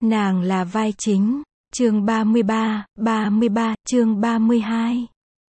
Nàng là vai chính. Chương 33, chương 32.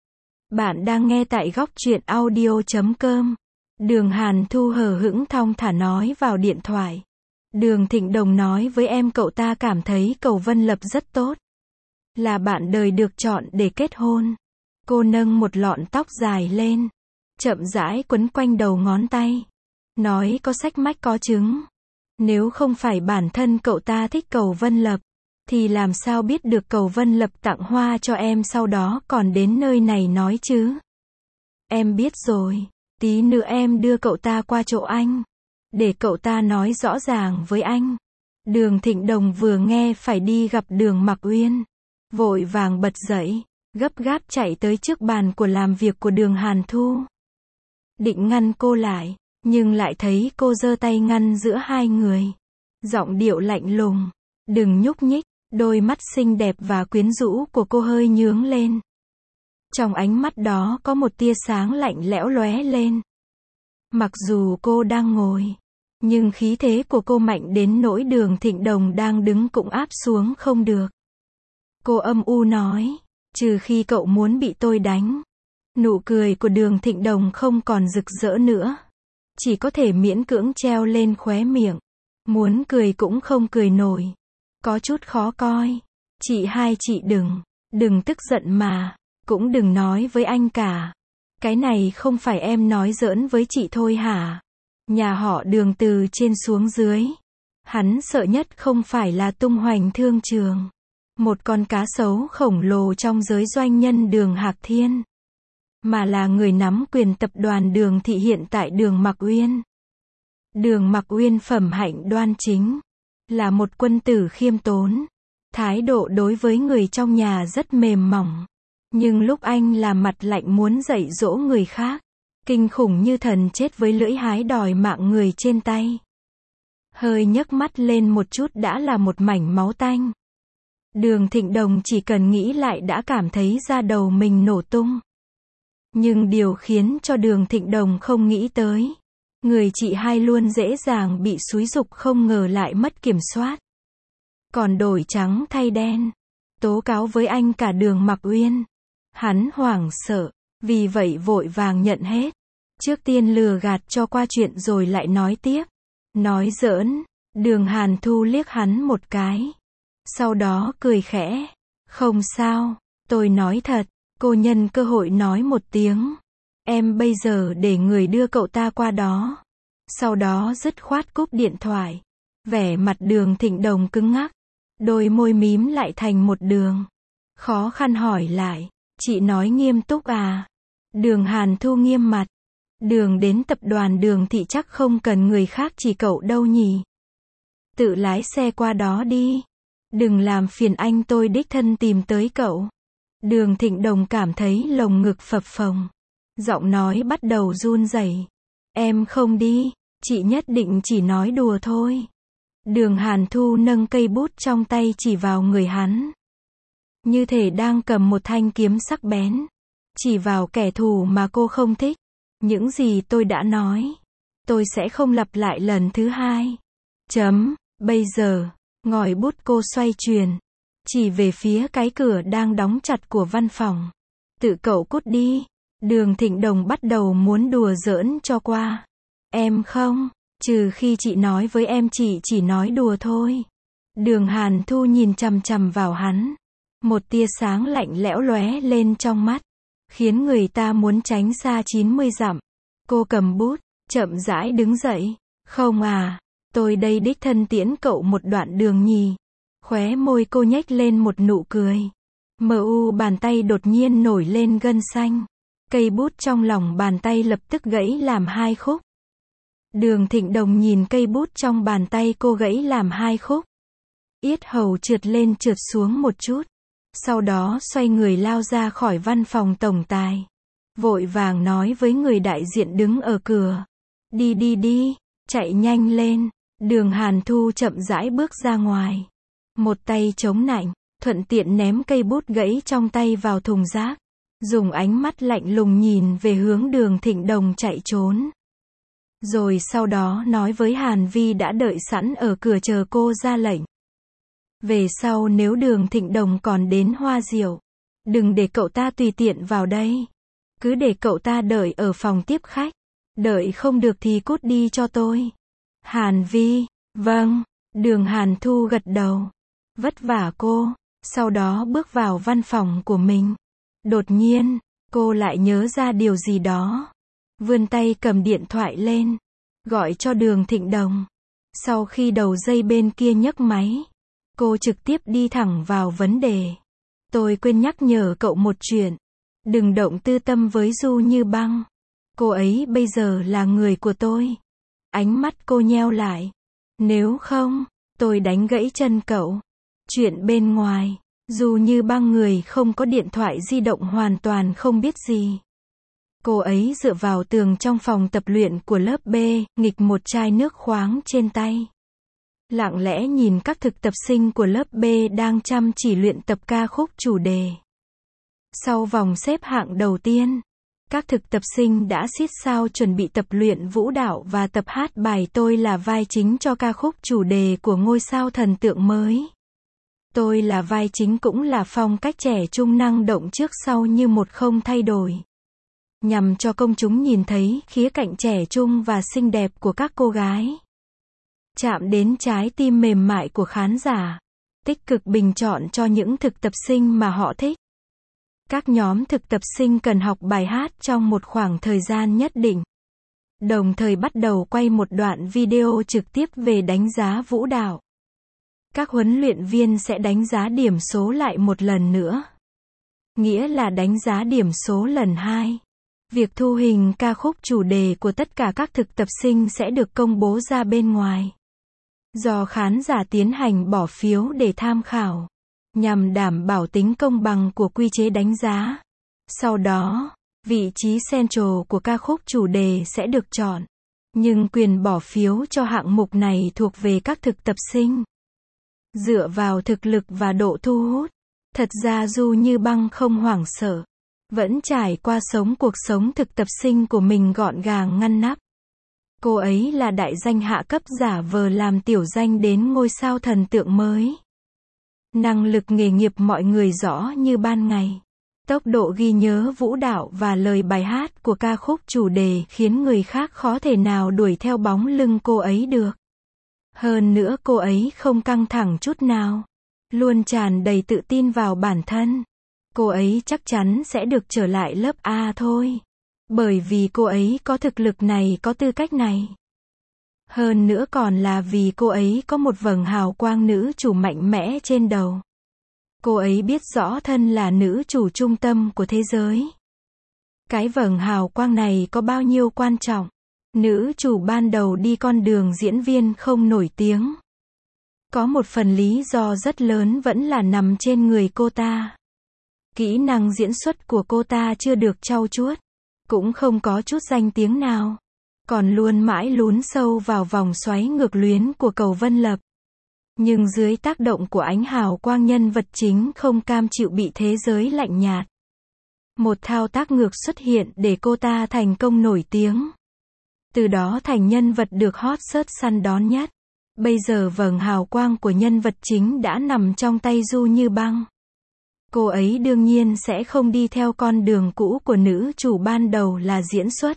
Bạn đang nghe tại góc truyện audio.com. Đường Hàn Thu hờ hững thong thả nói vào điện thoại. Đường Thịnh Đồng nói với em cậu ta cảm thấy Cầu Vân Lập rất tốt. Là bạn đời được chọn để kết hôn. Cô nâng một lọn tóc dài lên. Chậm rãi quấn quanh đầu ngón tay. Nói có sách mách có chứng. Nếu không phải bản thân cậu ta thích Cầu Vân Lập, thì làm sao biết được Cầu Vân Lập tặng hoa cho em sau đó còn đến nơi này nói chứ. Em biết rồi, tí nữa em đưa cậu ta qua chỗ anh. Để cậu ta nói rõ ràng với anh. Đường Thịnh Đồng vừa nghe phải đi gặp Đường Mặc Uyên. Vội vàng bật dậy, gấp gáp chạy tới trước bàn của làm việc của Đường Hàn Thu. Định ngăn cô lại, nhưng lại thấy cô giơ tay ngăn giữa hai người. Giọng điệu lạnh lùng, đừng nhúc nhích, đôi mắt xinh đẹp và quyến rũ của cô hơi nhướng lên. Trong ánh mắt đó có một tia sáng lạnh lẽo lóe lên. Mặc dù cô đang ngồi, nhưng khí thế của cô mạnh đến nỗi Đường Thịnh Đồng đang đứng cũng áp xuống không được. Cô âm u nói, trừ khi cậu muốn bị tôi đánh. Nụ cười của Đường Thịnh Đồng không còn rực rỡ nữa. Chỉ có thể miễn cưỡng treo lên khóe miệng. Muốn cười cũng không cười nổi. Có chút khó coi. Chị hai chị đừng tức giận mà. Cũng đừng nói với anh cả. Cái này không phải em nói giỡn với chị thôi hả? Nhà họ Đường từ trên xuống dưới. Hắn sợ nhất không phải là tung hoành thương trường. Một con cá sấu khổng lồ trong giới doanh nhân Đường Hạc Thiên. Mà là người nắm quyền tập đoàn Đường Thị hiện tại Đường Mặc Uyên. Đường Mặc Uyên phẩm hạnh đoan chính. Là một quân tử khiêm tốn. Thái độ đối với người trong nhà rất mềm mỏng. Nhưng lúc anh làm mặt lạnh muốn dạy dỗ người khác. Kinh khủng như thần chết với lưỡi hái đòi mạng người trên tay. Hơi nhấc mắt lên một chút đã là một mảnh máu tanh. Đường Thịnh Đồng chỉ cần nghĩ lại đã cảm thấy da đầu mình nổ tung. Nhưng điều khiến cho Đường Thịnh Đồng không nghĩ tới. Người chị hai luôn dễ dàng bị xúi giục không ngờ lại mất kiểm soát. Còn đổi trắng thay đen. Tố cáo với anh cả Đường Mặc Uyên. Hắn hoảng sợ. Vì vậy vội vàng nhận hết. Trước tiên lừa gạt cho qua chuyện rồi lại nói tiếp. Nói giỡn. Đường Hàn Thu liếc hắn một cái. Sau đó cười khẽ. Không sao. Tôi nói thật. Cô nhân cơ hội nói một tiếng. Em bây giờ để người đưa cậu ta qua đó. Sau đó dứt khoát cúp điện thoại. Vẻ mặt Đường Thịnh Đồng cứng ngắc. Đôi môi mím lại thành một đường. Khó khăn hỏi lại. Chị nói nghiêm túc à? Đường Hàn Thu nghiêm mặt. Đường đến tập đoàn Đường Thị chắc không cần người khác chỉ cậu đâu nhỉ. Tự lái xe qua đó đi. Đừng làm phiền anh tôi đích thân tìm tới cậu. Đường Thịnh Đồng cảm thấy lồng ngực phập phồng. Giọng nói bắt đầu run rẩy. Em không đi, chị nhất định chỉ nói đùa thôi. Đường Hàn Thu nâng cây bút trong tay chỉ vào người hắn. Như thể đang cầm một thanh kiếm sắc bén. Chỉ vào kẻ thù mà cô không thích. Những gì tôi đã nói. Tôi sẽ không lặp lại lần thứ hai. Bây giờ, ngòi bút cô xoay chuyển. Chỉ về phía cái cửa đang đóng chặt của văn phòng. Tự cậu cút đi. Đường Thịnh Đồng bắt đầu muốn đùa giỡn cho qua. Em không, trừ khi chị nói với em chị chỉ nói đùa thôi. Đường Hàn Thu nhìn chằm chằm vào hắn. Một tia sáng lạnh lẽo lóe lên trong mắt. Khiến người ta muốn tránh xa 90 dặm. Cô cầm bút, chậm rãi đứng dậy. Không à, tôi đây đích thân tiễn cậu một đoạn đường nhì. Khóe môi cô nhếch lên một nụ cười. Bàn tay đột nhiên nổi lên gân xanh. Cây bút trong lòng bàn tay lập tức gãy làm hai khúc. Đường Thịnh Đồng nhìn cây bút trong bàn tay cô gãy làm hai khúc. Yết hầu trượt lên trượt xuống một chút. Sau đó xoay người lao ra khỏi văn phòng tổng tài. Vội vàng nói với người đại diện đứng ở cửa. Đi, chạy nhanh lên. Đường Hàn Thu chậm rãi bước ra ngoài. Một tay chống nạnh, thuận tiện ném cây bút gãy trong tay vào thùng rác. Dùng ánh mắt lạnh lùng nhìn về hướng Đường Thịnh Đồng chạy trốn. Rồi sau đó nói với Hàn Vi đã đợi sẵn ở cửa chờ cô ra lệnh. Về sau nếu Đường Thịnh Đồng còn đến Hoa Diệu, đừng để cậu ta tùy tiện vào đây. Cứ để cậu ta đợi ở phòng tiếp khách. Đợi không được thì cút đi cho tôi. Hàn Vi, vâng. Đường Hàn Thu gật đầu. Vất vả cô. Sau đó bước vào văn phòng của mình. Đột nhiên, cô lại nhớ ra điều gì đó. Vươn tay cầm điện thoại lên. Gọi cho Đường Thịnh Đồng. Sau khi đầu dây bên kia nhấc máy, cô trực tiếp đi thẳng vào vấn đề. Tôi quên nhắc nhở cậu một chuyện. Đừng động tư tâm với Du Như Băng. Cô ấy bây giờ là người của tôi. Ánh mắt cô nheo lại. Nếu không, tôi đánh gãy chân cậu. Chuyện bên ngoài, Du Như Băng người không có điện thoại di động hoàn toàn không biết gì. Cô ấy dựa vào tường trong phòng tập luyện của lớp B, nghịch một chai nước khoáng trên tay. Lặng lẽ nhìn các thực tập sinh của lớp B đang chăm chỉ luyện tập ca khúc chủ đề. Sau vòng xếp hạng đầu tiên, các thực tập sinh đã xít sao chuẩn bị tập luyện vũ đạo và tập hát bài Tôi là vai chính cho ca khúc chủ đề của ngôi sao thần tượng mới. Tôi là vai chính cũng là phong cách trẻ trung năng động trước sau như một không thay đổi. Nhằm cho công chúng nhìn thấy khía cạnh trẻ trung và xinh đẹp của các cô gái. Chạm đến trái tim mềm mại của khán giả. Tích cực bình chọn cho những thực tập sinh mà họ thích. Các nhóm thực tập sinh cần học bài hát trong một khoảng thời gian nhất định. Đồng thời bắt đầu quay một đoạn video trực tiếp về đánh giá vũ đạo. Các huấn luyện viên sẽ đánh giá điểm số lại một lần nữa. Nghĩa là đánh giá điểm số lần 2. Việc thu hình ca khúc chủ đề của tất cả các thực tập sinh sẽ được công bố ra bên ngoài. Do khán giả tiến hành bỏ phiếu để tham khảo. Nhằm đảm bảo tính công bằng của quy chế đánh giá. Sau đó, vị trí central của ca khúc chủ đề sẽ được chọn. Nhưng quyền bỏ phiếu cho hạng mục này thuộc về các thực tập sinh. Dựa vào thực lực và độ thu hút. Thật ra Du Như Băng không hoảng sợ. Vẫn trải qua sống cuộc sống thực tập sinh của mình gọn gàng ngăn nắp. Cô ấy là đại danh hạ cấp giả vờ làm tiểu danh đến ngôi sao thần tượng mới. Năng lực nghề nghiệp mọi người rõ như ban ngày. Tốc độ ghi nhớ vũ đạo và lời bài hát của ca khúc chủ đề khiến người khác khó thể nào đuổi theo bóng lưng cô ấy được. Hơn nữa cô ấy không căng thẳng chút nào. Luôn tràn đầy tự tin vào bản thân. Cô ấy chắc chắn sẽ được trở lại lớp A thôi. Bởi vì cô ấy có thực lực này, có tư cách này. Hơn nữa còn là vì cô ấy có một vầng hào quang nữ chủ mạnh mẽ trên đầu. Cô ấy biết rõ thân là nữ chủ trung tâm của thế giới. Cái vầng hào quang này có bao nhiêu quan trọng. Nữ chủ ban đầu đi con đường diễn viên không nổi tiếng. Có một phần lý do rất lớn vẫn là nằm trên người cô ta. Kỹ năng diễn xuất của cô ta chưa được trau chuốt. Cũng không có chút danh tiếng nào. Còn luôn mãi lún sâu vào vòng xoáy ngược luyến của Cầu Vân Lập. Nhưng dưới tác động của ánh hào quang nhân vật chính không cam chịu bị thế giới lạnh nhạt. Một thao tác ngược xuất hiện để cô ta thành công nổi tiếng. Từ đó thành nhân vật được hot search săn đón nhất. Bây giờ vầng hào quang của nhân vật chính đã nằm trong tay Du Như Băng. Cô ấy đương nhiên sẽ không đi theo con đường cũ của nữ chủ ban đầu là diễn xuất.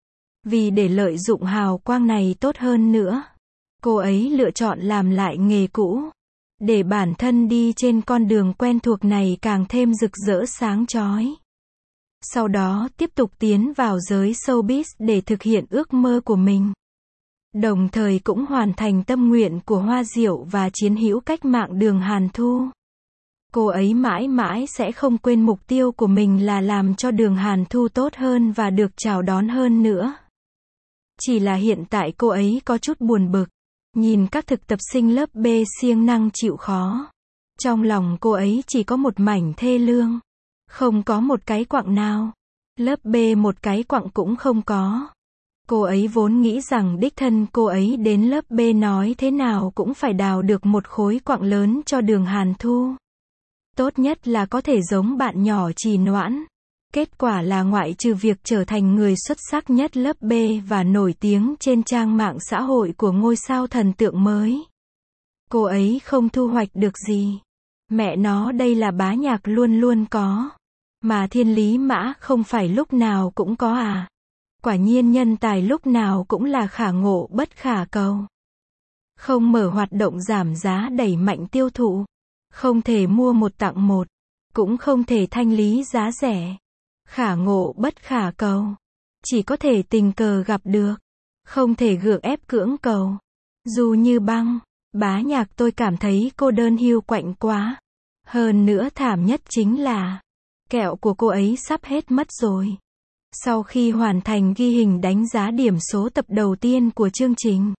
Vì để lợi dụng hào quang này tốt hơn nữa, cô ấy lựa chọn làm lại nghề cũ. Để bản thân đi trên con đường quen thuộc này càng thêm rực rỡ sáng chói. Sau đó tiếp tục tiến vào giới showbiz để thực hiện ước mơ của mình. Đồng thời cũng hoàn thành tâm nguyện của Hoa Diệu và chiến hữu cách mạng Đường Hàn Thu. Cô ấy mãi mãi sẽ không quên mục tiêu của mình là làm cho Đường Hàn Thu tốt hơn và được chào đón hơn nữa. Chỉ là hiện tại cô ấy có chút buồn bực. Nhìn các thực tập sinh lớp B siêng năng chịu khó. Trong lòng cô ấy chỉ có một mảnh thê lương. Không có một cái quặng nào. Lớp B một cái quặng cũng không có. Cô ấy vốn nghĩ rằng đích thân cô ấy đến lớp B nói thế nào cũng phải đào được một khối quặng lớn cho Đường Hàn Thu. Tốt nhất là có thể giống bạn nhỏ Trì Noãn. Kết quả là ngoại trừ việc trở thành người xuất sắc nhất lớp B và nổi tiếng trên trang mạng xã hội của ngôi sao thần tượng mới. Cô ấy không thu hoạch được gì. Mẹ nó đây là bá nhạc luôn luôn có. Mà thiên lý mã không phải lúc nào cũng có à. Quả nhiên nhân tài lúc nào cũng là khả ngộ bất khả cầu. Không mở hoạt động giảm giá đẩy mạnh tiêu thụ. Không thể mua một tặng một. Cũng không thể thanh lý giá rẻ. Khả ngộ bất khả cầu. Chỉ có thể tình cờ gặp được. Không thể gượng ép cưỡng cầu. Dù như băng, bá nhạc tôi cảm thấy cô đơn hiu quạnh quá. Hơn nữa thảm nhất chính là kẹo của cô ấy sắp hết mất rồi. Sau khi hoàn thành ghi hình đánh giá điểm số tập đầu tiên của chương trình,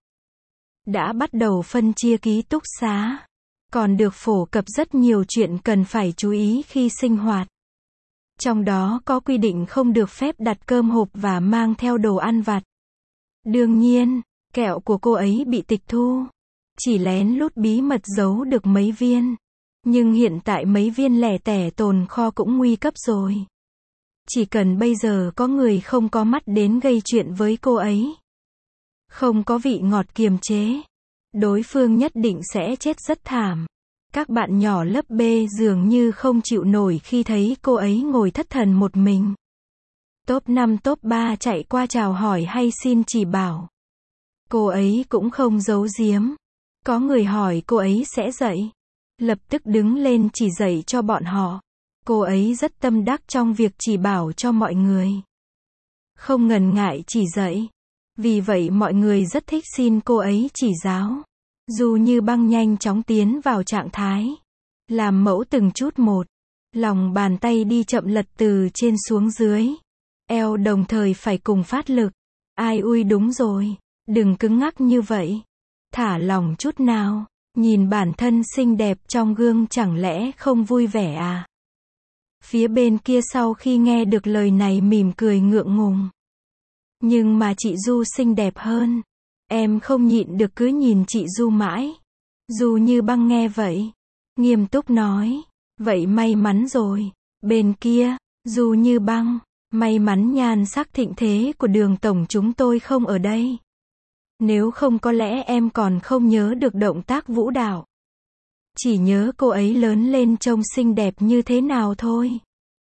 đã bắt đầu phân chia ký túc xá. Còn được phổ cập rất nhiều chuyện cần phải chú ý khi sinh hoạt. Trong đó có quy định không được phép đặt cơm hộp và mang theo đồ ăn vặt. Đương nhiên, kẹo của cô ấy bị tịch thu. Chỉ lén lút bí mật giấu được mấy viên. Nhưng hiện tại mấy viên lẻ tẻ tồn kho cũng nguy cấp rồi. Chỉ cần bây giờ có người không có mắt đến gây chuyện với cô ấy. Không có vị ngọt kiềm chế. Đối phương nhất định sẽ chết rất thảm. Các bạn nhỏ lớp B dường như không chịu nổi khi thấy cô ấy ngồi thất thần một mình. Top 5 top 3 chạy qua chào hỏi hay xin chỉ bảo. Cô ấy cũng không giấu giếm. Có người hỏi cô ấy sẽ dạy. Lập tức đứng lên chỉ dạy cho bọn họ. Cô ấy rất tâm đắc trong việc chỉ bảo cho mọi người. Không ngần ngại chỉ dạy. Vì vậy mọi người rất thích xin cô ấy chỉ giáo. Dù như băng nhanh chóng tiến vào trạng thái. Làm mẫu từng chút một. Lòng bàn tay đi chậm lật từ trên xuống dưới. Eo đồng thời phải cùng phát lực. Ai ui đúng rồi. Đừng cứng ngắc như vậy. Thả lỏng chút nào. Nhìn bản thân xinh đẹp trong gương chẳng lẽ không vui vẻ à? Phía bên kia sau khi nghe được lời này mỉm cười ngượng ngùng. Nhưng mà chị Du xinh đẹp hơn. Em không nhịn được cứ nhìn chị Du mãi. Dù như băng nghe vậy. Nghiêm túc nói. Vậy may mắn rồi. Bên kia, dù như băng. May mắn nhan sắc thịnh thế của Đường tổng chúng tôi không ở đây. Nếu không có lẽ em còn không nhớ được động tác vũ đạo. Chỉ nhớ cô ấy lớn lên trông xinh đẹp như thế nào thôi.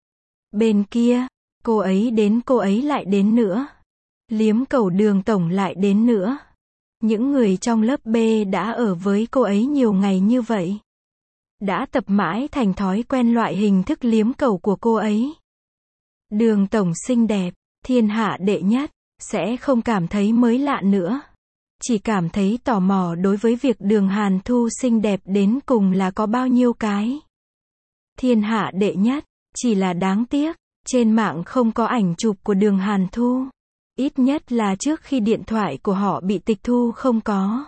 Bên kia, cô ấy đến cô ấy lại đến nữa. Liếm cầu Đường tổng lại đến nữa. Những người trong lớp B đã ở với cô ấy nhiều ngày như vậy. Đã tập mãi thành thói quen loại hình thức liếm cầu của cô ấy. Đường tổng xinh đẹp, thiên hạ đệ nhất, sẽ không cảm thấy mới lạ nữa. Chỉ cảm thấy tò mò đối với việc Đường Hàn Thu xinh đẹp đến cùng là có bao nhiêu cái. Thiên hạ đệ nhất, chỉ là đáng tiếc, trên mạng không có ảnh chụp của Đường Hàn Thu. Ít nhất là trước khi điện thoại của họ bị tịch thu không có.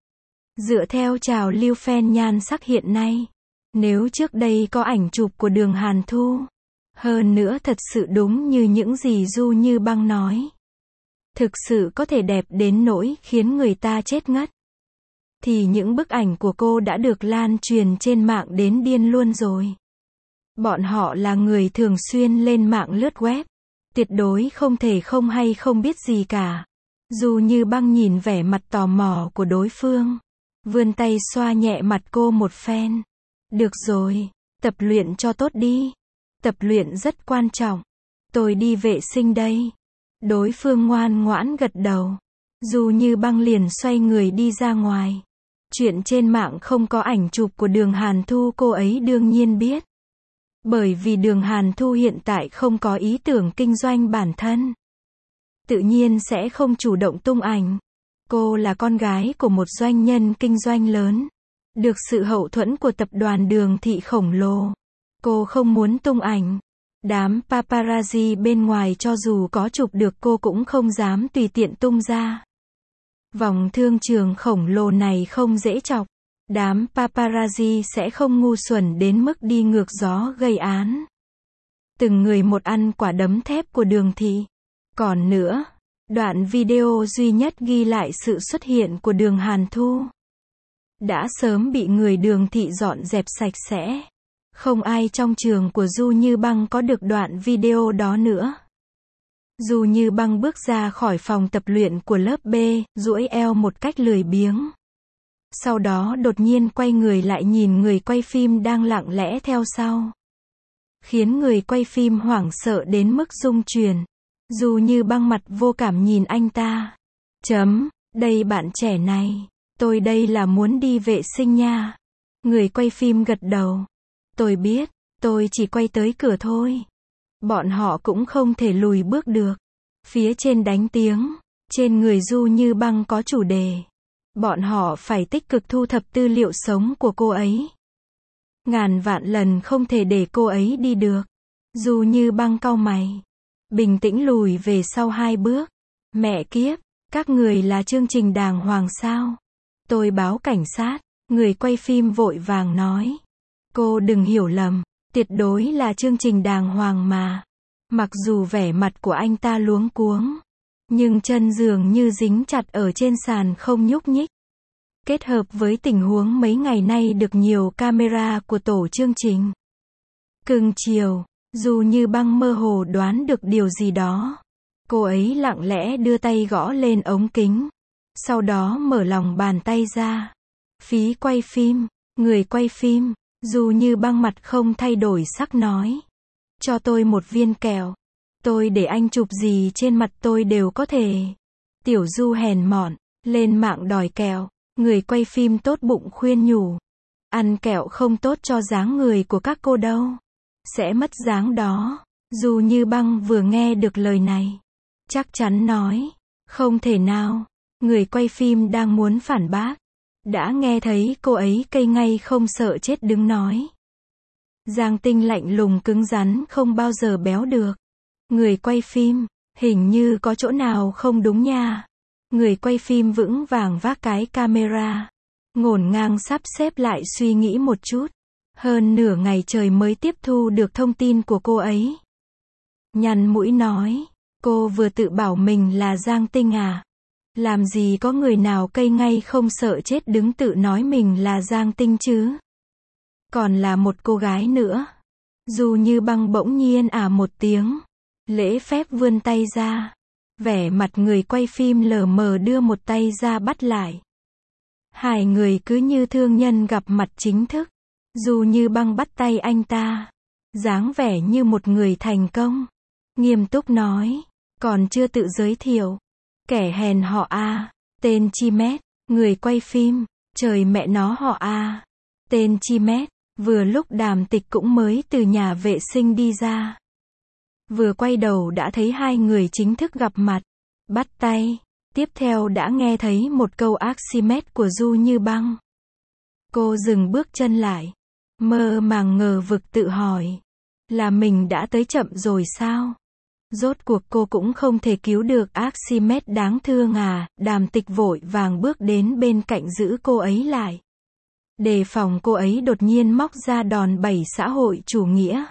Dựa theo trào lưu fan nhan sắc hiện nay, nếu trước đây có ảnh chụp của Đường Hàn Thu, hơn nữa thật sự đúng như những gì Du Như Băng nói, thực sự có thể đẹp đến nỗi khiến người ta chết ngất, thì những bức ảnh của cô đã được lan truyền trên mạng đến điên luôn rồi. Bọn họ là người thường xuyên lên mạng lướt web, tuyệt đối không thể không hay không biết gì cả. Dù Như Băng nhìn vẻ mặt tò mò của đối phương, vươn tay xoa nhẹ mặt cô một phen. Được rồi, tập luyện cho tốt đi. Tập luyện rất quan trọng. Tôi đi vệ sinh đây. Đối phương ngoan ngoãn gật đầu. Dù Như Băng liền xoay người đi ra ngoài. Chuyện trên mạng không có ảnh chụp của Đường Hàn Thu cô ấy đương nhiên biết. Bởi vì Đường Hàn Thu hiện tại không có ý tưởng kinh doanh bản thân. Tự nhiên sẽ không chủ động tung ảnh. Cô là con gái của một doanh nhân kinh doanh lớn. Được sự hậu thuẫn của tập đoàn Đường Thị khổng lồ. Cô không muốn tung ảnh. Đám paparazzi bên ngoài cho dù có chụp được cô cũng không dám tùy tiện tung ra. Vòng thương trường khổng lồ này không dễ chọc. Đám paparazzi sẽ không ngu xuẩn đến mức đi ngược gió gây án. Từng người một ăn quả đấm thép của Đường Thị. Còn nữa, đoạn video duy nhất ghi lại sự xuất hiện của Đường Hàn Thu đã sớm bị người Đường Thị dọn dẹp sạch sẽ. Không ai trong trường của Du Như Băng có được đoạn video đó nữa. Du Như Băng bước ra khỏi phòng tập luyện của lớp B, duỗi eo một cách lười biếng. Sau đó đột nhiên quay người lại nhìn người quay phim đang lặng lẽ theo sau. Khiến người quay phim hoảng sợ đến mức rung chuyển. Du Như Băng mặt vô cảm nhìn anh ta. Đây bạn trẻ này. Tôi đây là muốn đi vệ sinh nha. Người quay phim gật đầu. Tôi biết, tôi chỉ quay tới cửa thôi. Bọn họ cũng không thể lùi bước được. Phía trên đánh tiếng. Trên người Du Như Băng có chủ đề. Bọn họ phải tích cực thu thập tư liệu sống của cô ấy. Ngàn vạn lần không thể để cô ấy đi được. Du Như Băng cau mày. Bình tĩnh lùi về sau 2 bước. Mẹ kiếp, các người là chương trình đàng hoàng sao? Tôi báo cảnh sát. Người quay phim vội vàng nói. Cô đừng hiểu lầm, tuyệt đối là chương trình đàng hoàng mà. Mặc dù vẻ mặt của anh ta luống cuống, nhưng chân dường như dính chặt ở trên sàn không nhúc nhích. Kết hợp với tình huống mấy ngày nay được nhiều camera của tổ chương trình cưng chiều, Du Như Băng mơ hồ đoán được điều gì đó. Cô ấy lặng lẽ đưa tay gõ lên ống kính. Sau đó mở lòng bàn tay ra. Phí quay phim, người quay phim, Du Như Băng mặt không thay đổi sắc nói. Cho tôi một viên kẹo. Tôi để anh chụp gì trên mặt tôi đều có thể. Tiểu Du hèn mọn, lên mạng đòi kẹo. Người quay phim tốt bụng khuyên nhủ. Ăn kẹo không tốt cho dáng người của các cô đâu. Sẽ mất dáng đó. Du Như Băng vừa nghe được lời này. Chắc chắn nói. Không thể nào. Người quay phim đang muốn phản bác. Đã nghe thấy cô ấy cây ngay không sợ chết đứng nói. Giang Tinh lạnh lùng cứng rắn không bao giờ béo được. Người quay phim, hình như có chỗ nào không đúng nha. Người quay phim vững vàng vác cái camera. Ngổn ngang sắp xếp lại suy nghĩ một chút. Hơn nửa ngày trời mới tiếp thu được thông tin của cô ấy. Nhăn mũi nói. Cô vừa tự bảo mình là Giang Tinh à? Làm gì có người nào cây ngay không sợ chết đứng tự nói mình là Giang Tinh chứ? Còn là một cô gái nữa. Du Như Băng bỗng nhiên một tiếng. Lễ phép vươn tay ra. Vẻ mặt người quay phim lờ mờ đưa một tay ra bắt lại. Hai người cứ như thương nhân gặp mặt chính thức. Du Như Băng bắt tay anh ta. Dáng vẻ như một người thành công. Nghiêm túc nói. Còn chưa tự giới thiệu. Kẻ hèn họ A. Tên Chi Mét. Người quay phim. Trời mẹ nó họ A. Tên Chi Mét. Vừa lúc Đàm Tịch cũng mới từ nhà vệ sinh đi ra. Vừa quay đầu đã thấy hai người chính thức gặp mặt. Bắt tay. Tiếp theo đã nghe thấy một câu Archimedes của Du Như Băng. Cô dừng bước chân lại. Mơ màng ngờ vực tự hỏi. Là mình đã tới chậm rồi sao? Rốt cuộc cô cũng không thể cứu được Archimedes đáng thương à? Đàm Tịch vội vàng bước đến bên cạnh giữ cô ấy lại. Đề phòng cô ấy đột nhiên móc ra đòn bẩy xã hội chủ nghĩa.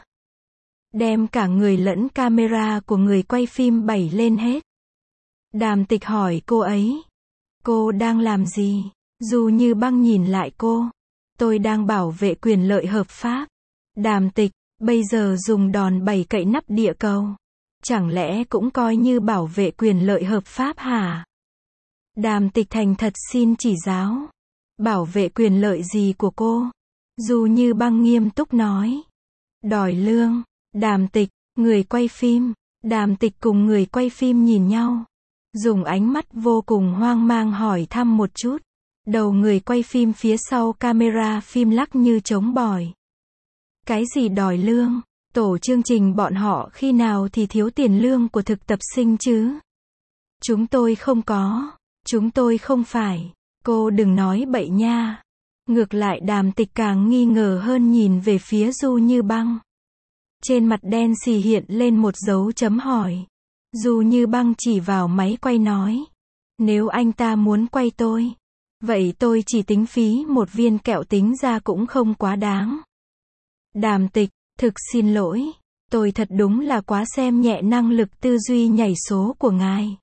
Đem cả người lẫn camera của người quay phim bẩy lên hết. Đàm Tịch hỏi cô ấy. Cô đang làm gì? Du Như Băng nhìn lại cô. Tôi đang bảo vệ quyền lợi hợp pháp. Đàm Tịch, bây giờ dùng đòn bẩy cậy nắp địa cầu. Chẳng lẽ cũng coi như bảo vệ quyền lợi hợp pháp hả? Đàm Tịch thành thật xin chỉ giáo. Bảo vệ quyền lợi gì của cô? Du Như Băng nghiêm túc nói. Đòi lương. Đàm Tịch, người quay phim. Đàm Tịch cùng người quay phim nhìn nhau. Dùng ánh mắt vô cùng hoang mang hỏi thăm một chút. Đầu người quay phim phía sau camera phim lắc như trống bỏi. Cái gì đòi lương? Tổ chương trình bọn họ khi nào thì thiếu tiền lương của thực tập sinh chứ? Chúng tôi không có. Chúng tôi không phải. Cô đừng nói bậy nha. Ngược lại Đàm Tịch càng nghi ngờ hơn nhìn về phía Du Như Băng. Trên mặt đen xì hiện lên một dấu chấm hỏi. Du Như Băng chỉ vào máy quay nói. Nếu anh ta muốn quay tôi, vậy tôi chỉ tính phí một viên kẹo tính ra cũng không quá đáng. Đàm Tịch, thực xin lỗi. Tôi thật đúng là quá xem nhẹ năng lực tư duy nhảy số của ngài.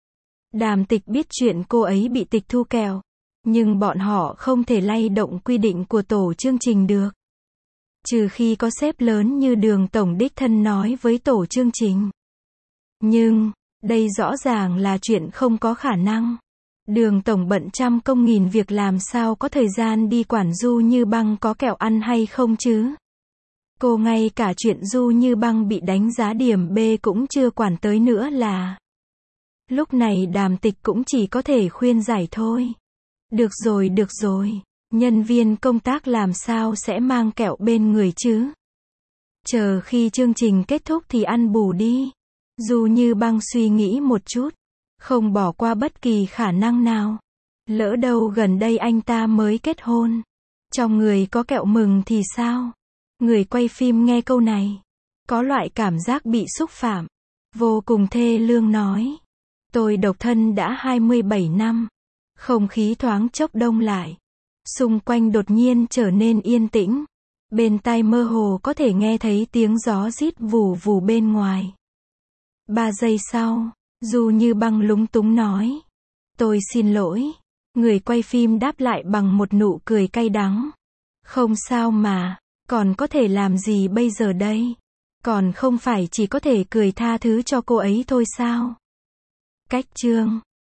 Đàm Tịch biết chuyện cô ấy bị tịch thu kẹo. Nhưng bọn họ không thể lay động quy định của tổ chương trình được. Trừ khi có sếp lớn như Đường tổng đích thân nói với tổ chương trình. Nhưng, đây rõ ràng là chuyện không có khả năng. Đường tổng bận trăm công nghìn việc làm sao có thời gian đi quản Du Như Băng có kẹo ăn hay không chứ. Cô ngay cả chuyện Du Như Băng bị đánh giá điểm B cũng chưa quản tới nữa là. Lúc này Đàm Tịch cũng chỉ có thể khuyên giải thôi. Được rồi, nhân viên công tác làm sao sẽ mang kẹo bên người chứ. Chờ khi chương trình kết thúc thì ăn bù đi. Du Như Băng suy nghĩ một chút, không bỏ qua bất kỳ khả năng nào. Lỡ đâu gần đây anh ta mới kết hôn, trong người có kẹo mừng thì sao? Người quay phim nghe câu này, có loại cảm giác bị xúc phạm, vô cùng thê lương nói. Tôi độc thân đã 27 năm. Không khí thoáng chốc đông lại. Xung quanh đột nhiên trở nên yên tĩnh. Bên tai mơ hồ có thể nghe thấy tiếng gió rít vù vù bên ngoài. 3 giây sau, Du Như Băng lúng túng nói. Tôi xin lỗi. Người quay phim đáp lại bằng một nụ cười cay đắng. Không sao mà, còn có thể làm gì bây giờ đây? Còn không phải chỉ có thể cười tha thứ cho cô ấy thôi sao? Cách chương